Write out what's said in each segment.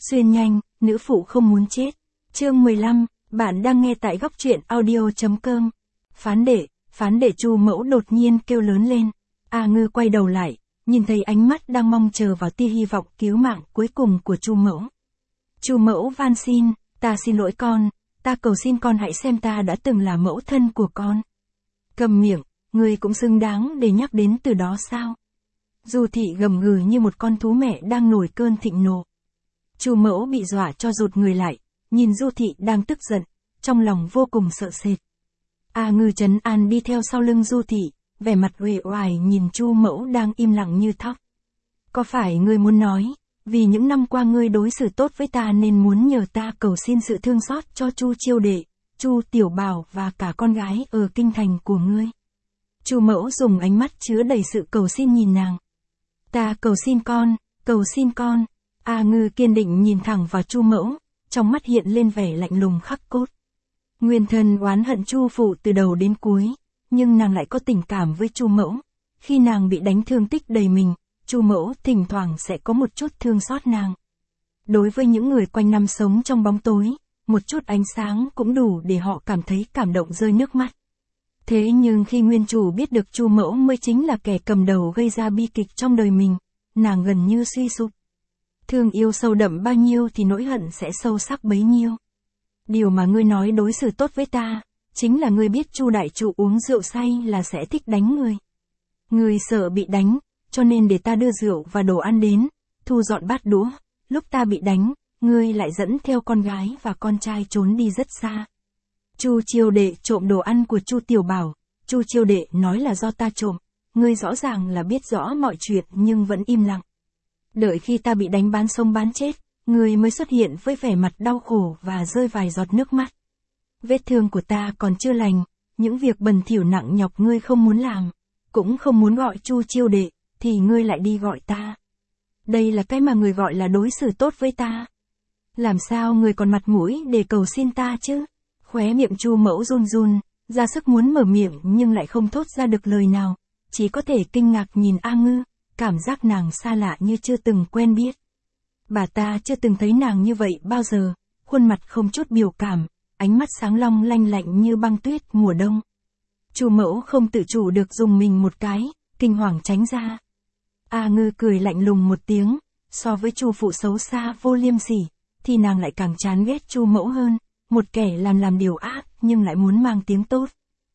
Xuyên nhanh, nữ phụ không muốn chết. Chương 15, bạn đang nghe tại góc truyện audio.com. Phán đệ Chu Mẫu đột nhiên kêu lớn lên. A Ngư quay đầu lại, nhìn thấy ánh mắt đang mong chờ vào tia hy vọng cứu mạng cuối cùng của Chu Mẫu. Chu Mẫu van xin, ta xin lỗi con, ta cầu xin con hãy xem ta đã từng là mẫu thân của con. Cầm miệng, ngươi cũng xứng đáng để nhắc đến từ đó sao? Du Thị gầm gừ như một con thú mẹ đang nổi cơn thịnh nộ. Chu Mẫu bị dọa cho rụt người lại, nhìn Du Thị đang tức giận, trong lòng vô cùng sợ sệt. A Ngư trấn an đi theo sau lưng Du Thị, vẻ mặt uể oải nhìn Chu Mẫu đang im lặng như thóc. Có phải ngươi muốn nói, vì những năm qua ngươi đối xử tốt với ta nên muốn nhờ ta cầu xin sự thương xót cho Chu Chiêu Đệ, Chu Tiểu Bảo và cả con gái ở kinh thành của ngươi? Chu Mẫu dùng ánh mắt chứa đầy sự cầu xin nhìn nàng. Ta cầu xin con. A Ngư kiên định nhìn thẳng vào Chu Mẫu, trong mắt hiện lên vẻ lạnh lùng khắc cốt. Nguyên thân oán hận Chu phụ từ đầu đến cuối, nhưng nàng lại có tình cảm với Chu Mẫu. Khi nàng bị đánh thương tích đầy mình, Chu Mẫu thỉnh thoảng sẽ có một chút thương xót nàng. Đối với những người quanh năm sống trong bóng tối, một chút ánh sáng cũng đủ để họ cảm thấy cảm động rơi nước mắt. Thế nhưng khi nguyên chủ biết được Chu Mẫu mới chính là kẻ cầm đầu gây ra bi kịch trong đời mình, nàng gần như suy sụp. Thương yêu sâu đậm bao nhiêu thì nỗi hận sẽ sâu sắc bấy nhiêu. Điều mà ngươi nói đối xử tốt với ta, chính là ngươi biết Chu đại trụ uống rượu say là sẽ thích đánh ngươi. Ngươi sợ bị đánh, cho nên để ta đưa rượu và đồ ăn đến, thu dọn bát đũa, lúc ta bị đánh, ngươi lại dẫn theo con gái và con trai trốn đi rất xa. Chu Chiêu Đệ trộm đồ ăn của Chu Tiểu Bảo, Chu Chiêu Đệ nói là do ta trộm, ngươi rõ ràng là biết rõ mọi chuyện nhưng vẫn im lặng. Đợi khi ta bị đánh bán sống bán chết, ngươi mới xuất hiện với vẻ mặt đau khổ và rơi vài giọt nước mắt. Vết thương của ta còn chưa lành, những việc bẩn thỉu nặng nhọc ngươi không muốn làm, cũng không muốn gọi Chu Chiêu Đệ, thì ngươi lại đi gọi ta. Đây là cái mà người gọi là đối xử tốt với ta. Làm sao ngươi còn mặt mũi để cầu xin ta chứ? Khóe miệng Chu Mẫu run run, ra sức muốn mở miệng nhưng lại không thốt ra được lời nào, chỉ có thể kinh ngạc nhìn A Ngư, cảm giác nàng xa lạ như chưa từng quen biết. Bà ta chưa từng thấy nàng như vậy bao giờ, khuôn mặt không chút biểu cảm, ánh mắt sáng long lanh lạnh như băng tuyết mùa đông. Chu Mẫu không tự chủ được dùng mình một cái, kinh hoàng tránh ra. A Ngư cười lạnh lùng một tiếng, so với Chu phụ xấu xa vô liêm sỉ, thì nàng lại càng chán ghét Chu Mẫu hơn, một kẻ làm điều ác nhưng lại muốn mang tiếng tốt.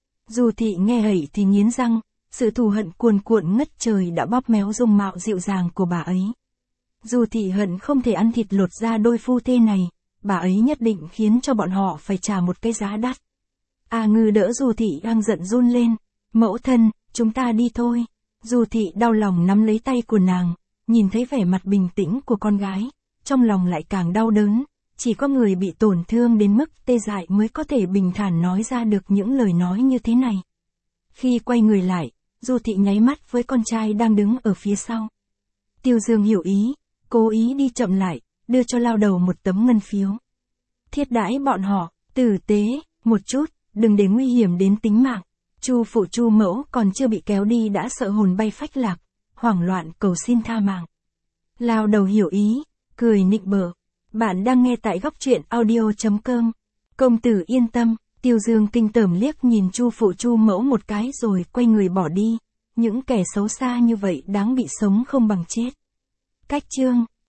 Du Thị nghe hẩy thì nghiến răng, sự thù hận cuồn cuộn ngất trời đã bóp méo dung mạo dịu dàng của bà ấy. Du Thị hận không thể ăn thịt lột da đôi phu thê này, bà ấy nhất định khiến cho bọn họ phải trả một cái giá đắt. A Ngư đỡ Du Thị đang giận run lên, mẫu thân, chúng ta đi thôi. Du Thị đau lòng nắm lấy tay của nàng, nhìn thấy vẻ mặt bình tĩnh của con gái, trong lòng lại càng đau đớn, chỉ có người bị tổn thương đến mức tê dại mới có thể bình thản nói ra được những lời nói như thế này. Khi quay người lại, Du Thị nháy mắt với con trai đang đứng ở phía sau. Tiêu Dương hiểu ý, cố ý đi chậm lại, đưa cho lao đầu một tấm ngân phiếu. Thiết đãi bọn họ, tử tế, một chút, đừng để nguy hiểm đến tính mạng. Chu phụ Chu Mẫu còn chưa bị kéo đi đã sợ hồn bay phách lạc, hoảng loạn cầu xin tha mạng. Lao đầu hiểu ý, cười nịnh bợ. Bạn đang nghe tại góc truyện audio.com. Công tử yên tâm. Tiêu Dương kinh tởm liếc nhìn Chu phụ Chu Mẫu một cái rồi quay người bỏ đi. Những kẻ xấu xa như vậy đáng bị sống không bằng chết. Cách chương